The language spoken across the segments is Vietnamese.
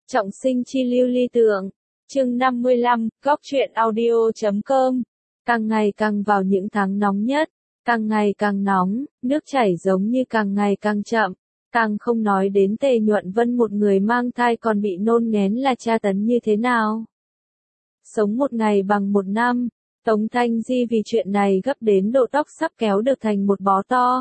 Trọng sinh chi lưu ly tượng. Chương 55, góc truyện audio.com. Càng ngày càng vào những tháng nóng nhất, càng ngày càng nóng, nước chảy giống như càng ngày càng chậm, càng không nói đến Tề Nhuận Vân một người mang thai còn bị nôn nghén là tra tấn như thế nào. Sống một ngày bằng một năm, Tống Thanh Di vì chuyện này gấp đến độ tóc sắp kéo được thành một bó to.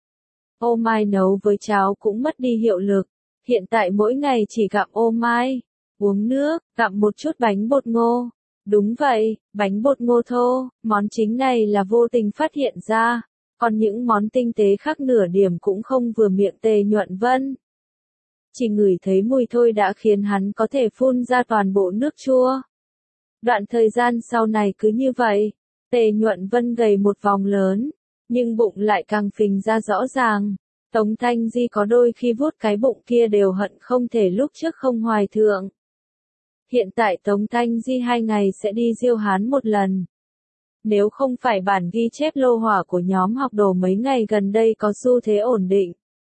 Ô mai nấu với cháo cũng mất đi hiệu lực. Hiện tại mỗi ngày chỉ gặm ô mai, uống nước, gặm một chút bánh bột ngô. Đúng vậy, bánh bột ngô thô, món chính này là vô tình phát hiện ra, còn những món tinh tế khác nửa điểm cũng không vừa miệng Tề Nhuận Vân. Chỉ ngửi thấy mùi thôi đã khiến hắn có thể phun ra toàn bộ nước chua. Đoạn thời gian sau này cứ như vậy, Tề Nhuận Vân gầy một vòng lớn, nhưng bụng lại càng phình ra rõ ràng. Tống Thanh Di có đôi khi vuốt cái bụng kia đều hận không thể lúc trước không hoài thượng. Hiện tại Tống Thanh Di 2 ngày sẽ đi Diêu Hán một lần. Nếu không phải bản ghi chép lô hỏa của nhóm học đồ mấy ngày gần đây có xu thế ổn định.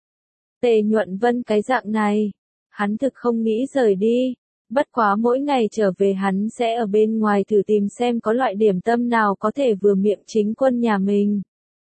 Tề Nhuận Vân cái dạng này, hắn thực không nghĩ rời đi. Bất quá mỗi ngày trở về hắn sẽ ở bên ngoài thử tìm xem có loại điểm tâm nào có thể vừa miệng chính quân nhà mình.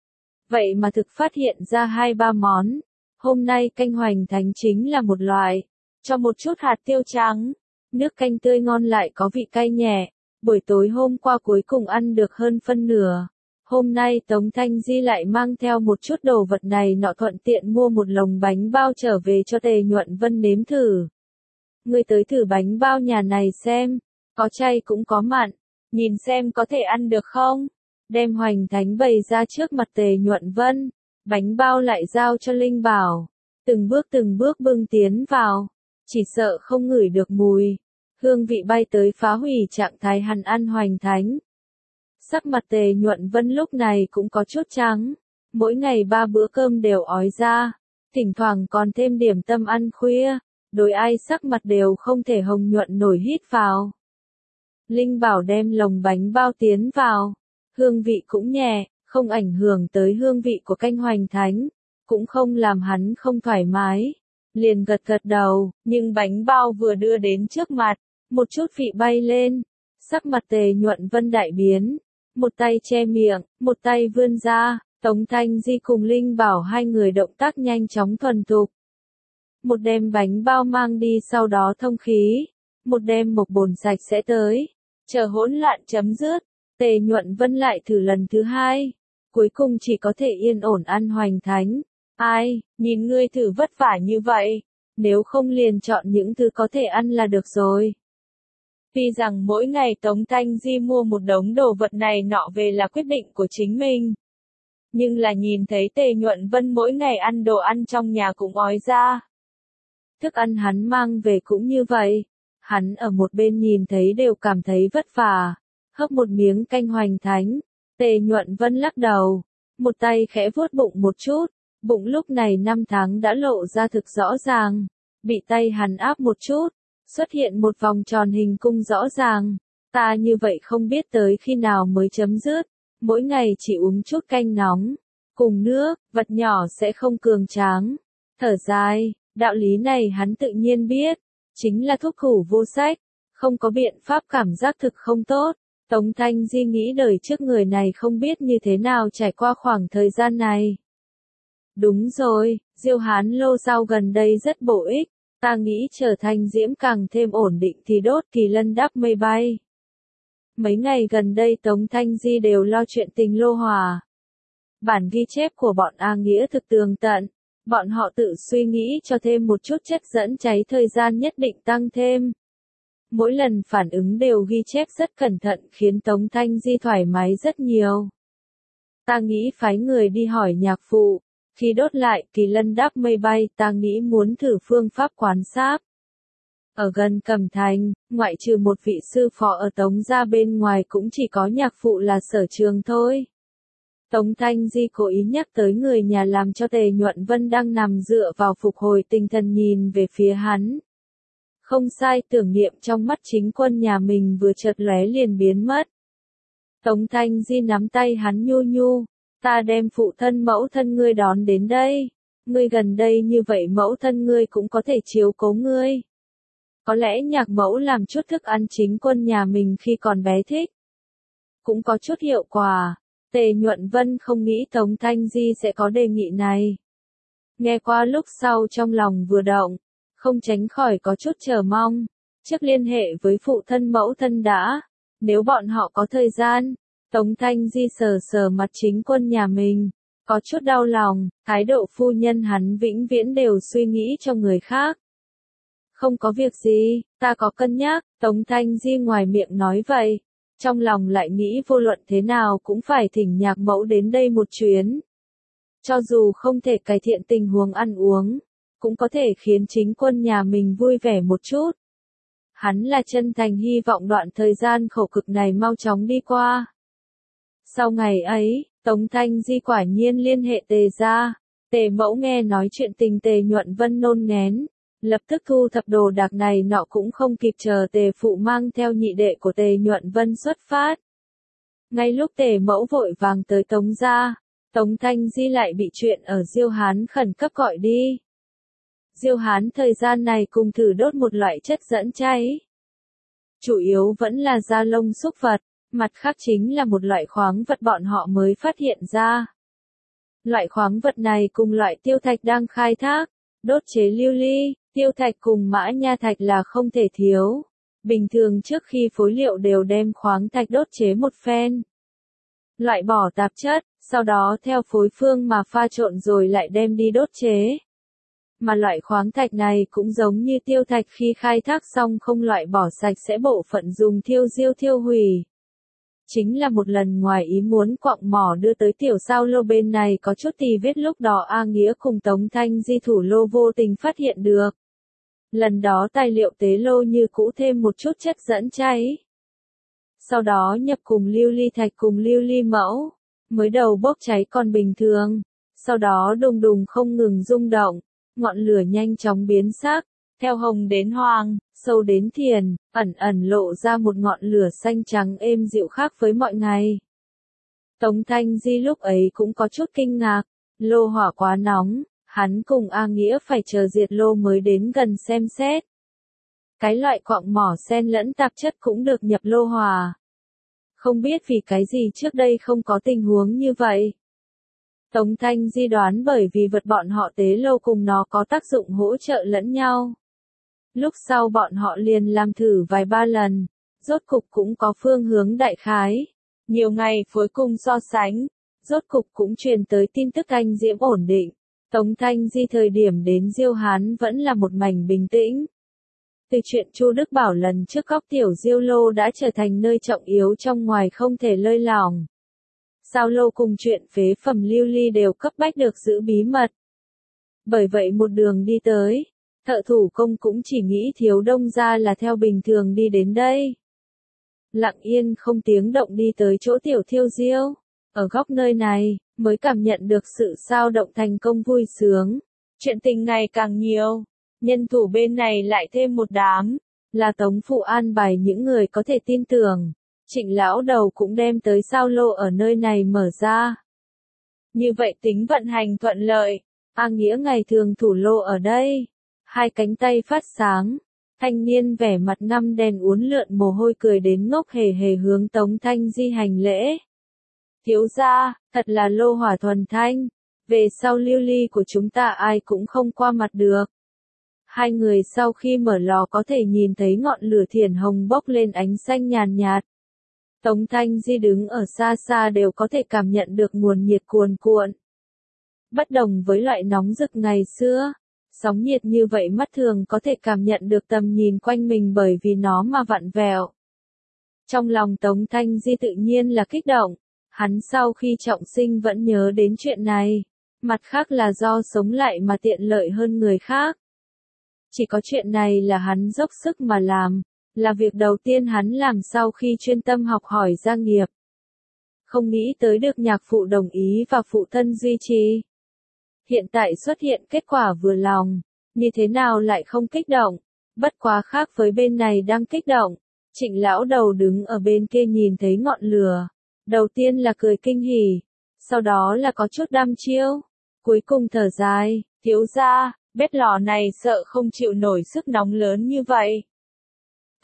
Vậy mà thực phát hiện ra 2-3 món. Hôm nay canh hoành thánh chính là một loại, cho một chút hạt tiêu trắng, nước canh tươi ngon lại có vị cay nhẹ. Buổi tối hôm qua cuối cùng ăn được hơn phân nửa. Hôm nay Tống Thanh Di lại mang theo một chút đồ vật này nọ thuận tiện mua một lồng bánh bao trở về cho Tề Nhuận Vân nếm thử. Ngươi tới thử bánh bao nhà này xem, có chay cũng có mặn, nhìn xem có thể ăn được không? Đem hoành thánh bày ra trước mặt Tề Nhuận Vân, bánh bao lại giao cho Linh Bảo, từng bước bưng tiến vào, chỉ sợ không ngửi được mùi, hương vị bay tới phá hủy trạng thái hắn ăn hoành thánh. Sắc mặt Tề Nhuận Vân lúc này cũng có chút trắng, mỗi ngày 3 bữa cơm đều ói ra, thỉnh thoảng còn thêm điểm tâm ăn khuya, đối ai sắc mặt đều không thể hồng nhuận nổi hít vào. Linh Bảo đem lồng bánh bao tiến vào. Hương vị cũng nhẹ, không ảnh hưởng tới hương vị của canh hoành thánh, cũng không làm hắn không thoải mái. Liền gật gật đầu, nhưng bánh bao vừa đưa đến trước mặt, một chút vị bay lên. Sắc mặt Tề Nhuận Vân đại biến, một tay che miệng, một tay vươn ra, Tống Thanh Di cùng Linh Bảo hai người động tác nhanh chóng thuần thục. Một đem bánh bao mang đi sau đó thông khí, một đem mộc bồn sạch sẽ tới, chờ hỗn loạn chấm dứt. Tề Nhuận Vân lại thử lần thứ 2, cuối cùng chỉ có thể yên ổn ăn hoành thánh. Ai, nhìn ngươi thử vất vả như vậy, nếu không liền chọn những thứ có thể ăn là được rồi. Tuy rằng mỗi ngày Tống Thanh Di mua một đống đồ vật này nọ về là quyết định của chính mình. Nhưng là nhìn thấy Tề Nhuận Vân mỗi ngày ăn đồ ăn trong nhà cũng ói ra. Thức ăn hắn mang về cũng như vậy, hắn ở một bên nhìn thấy đều cảm thấy vất vả. Hấp một miếng canh hoành thánh, Tề Nhuận Vân lắc đầu, một tay khẽ vuốt bụng một chút, bụng lúc này 5 tháng đã lộ ra thực rõ ràng, bị tay hắn áp một chút, xuất hiện một vòng tròn hình cung rõ ràng, ta như vậy không biết tới khi nào mới chấm dứt, mỗi ngày chỉ uống chút canh nóng, cùng nước, vật nhỏ sẽ không cường tráng, thở dài, đạo lý này hắn tự nhiên biết, chính là thuốc khủ vô sách, không có biện pháp cảm giác thực không tốt. Tống Thanh Di nghĩ đời trước người này không biết như thế nào trải qua khoảng thời gian này. Đúng rồi, Diêu Hán lô giao gần đây rất bổ ích, ta nghĩ trở thành diễm càng thêm ổn định thì đốt kỳ lân đáp mây bay. Mấy ngày gần đây Tống Thanh Di đều lo chuyện tình lô hỏa. Bản ghi chép của bọn A Nghĩa thực tường tận, bọn họ tự suy nghĩ cho thêm một chút chất dẫn cháy thời gian nhất định tăng thêm. Mỗi lần phản ứng đều ghi chép rất cẩn thận khiến Tống Thanh Di thoải mái rất nhiều. Ta nghĩ phái người đi hỏi nhạc phụ, khi đốt lại kỳ lân đáp mây bay ta nghĩ muốn thử phương pháp quán sáp. Ở gần Cẩm Thành, ngoại trừ một vị sư phó ở Tống gia bên ngoài cũng chỉ có nhạc phụ là Sở Trường thôi. Tống Thanh Di cố ý nhắc tới người nhà làm cho Tề Nhuận Vân đang nằm dựa vào phục hồi tinh thần nhìn về phía hắn. Không sai, tưởng niệm trong mắt chính quân nhà mình vừa chợt lóe liền biến mất. Tống Thanh Di nắm tay hắn nhu nhu, ta đem phụ thân mẫu thân ngươi đón đến đây, ngươi gần đây như vậy mẫu thân ngươi cũng có thể chiếu cố ngươi. Có lẽ nhạc mẫu làm chút thức ăn chính quân nhà mình khi còn bé thích. Cũng có chút hiệu quả. Tề Nhuận Vân không nghĩ Tống Thanh Di sẽ có đề nghị này. Nghe qua lúc sau trong lòng vừa động, không tránh khỏi có chút chờ mong. Trước liên hệ với phụ thân mẫu thân đã, nếu bọn họ có thời gian. Tống Thanh Di sờ sờ mặt chính quân nhà mình, có chút đau lòng, thái độ phu nhân hắn vĩnh viễn đều suy nghĩ cho người khác. Không có việc gì, ta có cân nhắc, Tống Thanh Di ngoài miệng nói vậy, trong lòng lại nghĩ vô luận thế nào cũng phải thỉnh nhạc mẫu đến đây một chuyến. Cho dù không thể cải thiện tình huống ăn uống, cũng có thể khiến chính quân nhà mình vui vẻ một chút. Hắn là chân thành hy vọng đoạn thời gian khổ cực này mau chóng đi qua. Sau ngày ấy, Tống Thanh Di quả nhiên liên hệ Tề gia. Tề mẫu nghe nói chuyện tình Tề Nhuận Vân nôn nghén, lập tức thu thập đồ đạc này nọ cũng không kịp chờ Tề phụ mang theo nhị đệ của Tề Nhuận Vân xuất phát. Ngay lúc Tề mẫu vội vàng tới Tống gia, Tống Thanh Di lại bị chuyện ở Diêu Hán khẩn cấp gọi đi. Diêu Hán thời gian này cùng thử đốt một loại chất dẫn cháy. Chủ yếu vẫn là da lông súc vật, mặt khác chính là một loại khoáng vật bọn họ mới phát hiện ra. Loại khoáng vật này cùng loại tiêu thạch đang khai thác, đốt chế lưu ly, tiêu thạch cùng mã nha thạch là không thể thiếu. Bình thường trước khi phối liệu đều đem khoáng thạch đốt chế một phen. Loại bỏ tạp chất, sau đó theo phối phương mà pha trộn rồi lại đem đi đốt chế. Mà loại khoáng thạch này cũng giống như tiêu thạch khi khai thác xong không loại bỏ sạch sẽ bộ phận dùng thiêu diêu thiêu hủy. Chính là một lần ngoài ý muốn quặng mỏ đưa tới tiểu sao lô bên này có chút tì vết lúc đó A Nghĩa cùng Tống Thanh Di thủ lô vô tình phát hiện được. Lần đó tài liệu tế lô như cũ thêm một chút chất dẫn cháy. Sau đó nhập cùng lưu ly thạch cùng lưu ly mẫu, mới đầu bốc cháy còn bình thường, sau đó đùng đùng không ngừng rung động, ngọn lửa nhanh chóng biến sắc, theo hồng đến hoàng, sâu đến thiền, ẩn ẩn lộ ra một ngọn lửa xanh trắng êm dịu khác với mọi ngày. Tống Thanh Di lúc ấy cũng có chút kinh ngạc, lô hỏa quá nóng, hắn cùng A Nghĩa phải chờ diệt lô mới đến gần xem xét. Cái loại quặng mỏ xen lẫn tạp chất cũng được nhập lô hỏa. Không biết vì cái gì trước đây không có tình huống như vậy. Tống Thanh Di đoán bởi vì vật bọn họ tế lô cùng nó có tác dụng hỗ trợ lẫn nhau. Lúc sau bọn họ liền làm thử vài ba lần, rốt cục cũng có phương hướng đại khái. Nhiều ngày phối cùng so sánh, rốt cục cũng truyền tới tin tức anh diễm ổn định. Tống Thanh Di thời điểm đến Diêu Hán vẫn là một mảnh bình tĩnh. Từ chuyện Chu Đức Bảo lần trước góc tiểu Diêu lô đã trở thành nơi trọng yếu trong ngoài không thể lơi lỏng. Sao lô cùng chuyện phế phẩm lưu ly đều cấp bách được giữ bí mật. Bởi vậy một đường đi tới, thợ thủ công cũng chỉ nghĩ Thiếu Đông gia là theo bình thường đi đến đây. Lặng yên không tiếng động đi tới chỗ tiểu Thiêu Diêu, ở góc nơi này, mới cảm nhận được sự sao động thành công vui sướng. Chuyện tình ngày càng nhiều, nhân thủ bên này lại thêm một đám, là Tống phụ an bài những người có thể tin tưởng. Trịnh lão đầu cũng đem tới sao lô ở nơi này mở ra. Như vậy tính vận hành thuận lợi, A Nghĩa ngày thường thủ lô ở đây. Hai cánh tay phát sáng, thanh niên vẻ mặt ngăm đen uốn lượn mồ hôi cười đến ngốc hề hề hướng Tống Thanh Di hành lễ. Thiếu gia, thật là lô hỏa thuần thanh, về sau lưu ly của chúng ta ai cũng không qua mặt được. Hai người sau khi mở lò có thể nhìn thấy ngọn lửa thiển hồng bốc lên ánh xanh nhàn nhạt. Tống Thanh Di đứng ở xa xa đều có thể cảm nhận được nguồn nhiệt cuồn cuộn. Bất đồng với loại nóng rực ngày xưa, sóng nhiệt như vậy mắt thường có thể cảm nhận được tầm nhìn quanh mình bởi vì nó mà vặn vẹo. Trong lòng Tống Thanh Di tự nhiên là kích động, hắn sau khi trọng sinh vẫn nhớ đến chuyện này, mặt khác là do sống lại mà tiện lợi hơn người khác. Chỉ có chuyện này là hắn dốc sức mà làm, là việc đầu tiên hắn làm sau khi chuyên tâm học hỏi gia nghiệp. Không nghĩ tới được nhạc phụ đồng ý và phụ thân duy trì. Hiện tại xuất hiện kết quả vừa lòng, như thế nào lại không kích động, bất quá khác với bên này đang kích động. Trịnh lão đầu đứng ở bên kia nhìn thấy ngọn lửa, đầu tiên là cười kinh hỉ, sau đó là có chút đăm chiêu, cuối cùng thở dài, thiếu gia, bếp lò này sợ không chịu nổi sức nóng lớn như vậy,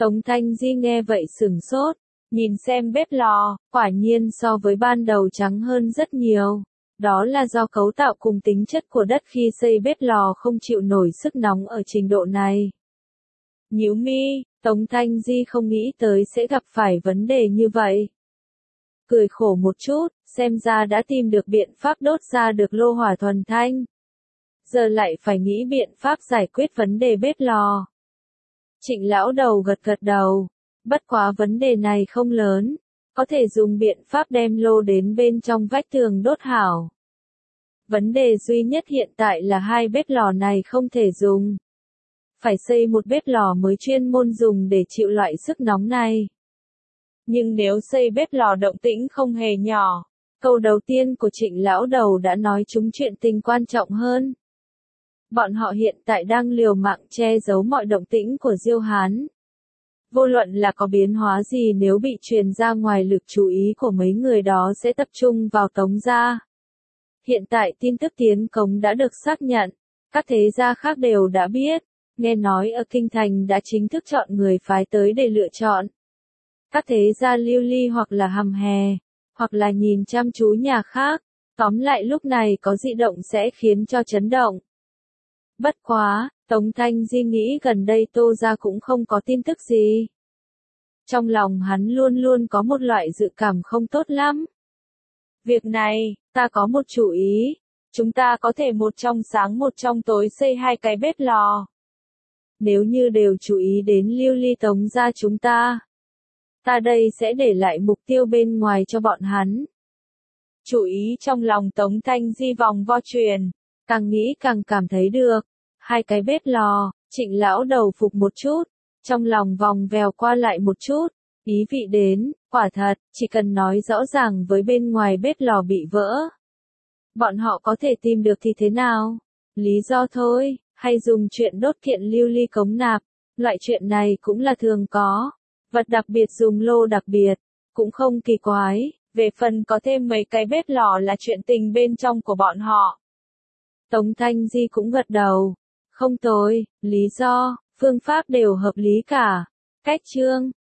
Tống Thanh Di nghe vậy sửng sốt, nhìn xem bếp lò, quả nhiên so với ban đầu trắng hơn rất nhiều. Đó là do cấu tạo cùng tính chất của đất khi xây bếp lò không chịu nổi sức nóng ở trình độ này. Nhíu mi, Tống Thanh Di không nghĩ tới sẽ gặp phải vấn đề như vậy. Cười khổ một chút, xem ra đã tìm được biện pháp đốt ra được lô hỏa thuần thanh. Giờ lại phải nghĩ biện pháp giải quyết vấn đề bếp lò. Trịnh lão đầu gật gật đầu. Bất quá vấn đề này không lớn, có thể dùng biện pháp đem lô đến bên trong vách tường đốt hảo. Vấn đề duy nhất hiện tại là hai bếp lò này không thể dùng. Phải xây một bếp lò mới chuyên môn dùng để chịu loại sức nóng này. Nhưng nếu xây bếp lò động tĩnh không hề nhỏ, câu đầu tiên của Trịnh lão đầu đã nói trúng chuyện tình quan trọng hơn. Bọn họ hiện tại đang liều mạng che giấu mọi động tĩnh của Diêu Hán. Vô luận là có biến hóa gì nếu bị truyền ra ngoài, lực chú ý của mấy người đó sẽ tập trung vào Tống gia. Hiện tại tin tức tiến cống đã được xác nhận, các thế gia khác đều đã biết, nghe nói ở Kinh Thành đã chính thức chọn người phái tới để lựa chọn. Các thế gia lưu ly hoặc là hầm hè, hoặc là nhìn chăm chú nhà khác, tóm lại lúc này có dị động sẽ khiến cho chấn động. Bất quá, Tống Thanh Di nghĩ gần đây Tô gia cũng không có tin tức gì. Trong lòng hắn luôn luôn có một loại dự cảm không tốt lắm. Việc này, ta có một chủ ý, chúng ta có thể một trong sáng một trong tối xây hai cái bếp lò. Nếu như đều chú ý đến lưu ly Tống gia chúng ta đây sẽ để lại mục tiêu bên ngoài cho bọn hắn. Chủ ý trong lòng Tống Thanh Di vòng vo truyền, càng nghĩ càng cảm thấy được. Hai cái bếp lò, Trịnh lão đầu phục một chút, trong lòng vòng vèo qua lại một chút, ý vị đến, quả thật, chỉ cần nói rõ ràng với bên ngoài bếp lò bị vỡ. Bọn họ có thể tìm được thì thế nào? Lý do thôi, hay dùng chuyện đốt kiện lưu ly cống nạp, loại chuyện này cũng là thường có. Vật đặc biệt dùng lô đặc biệt, cũng không kỳ quái, về phần có thêm mấy cái bếp lò là chuyện tình bên trong của bọn họ. Tống Thanh Di cũng gật đầu. Không tồi, lý do, phương pháp đều hợp lý cả. Cách chương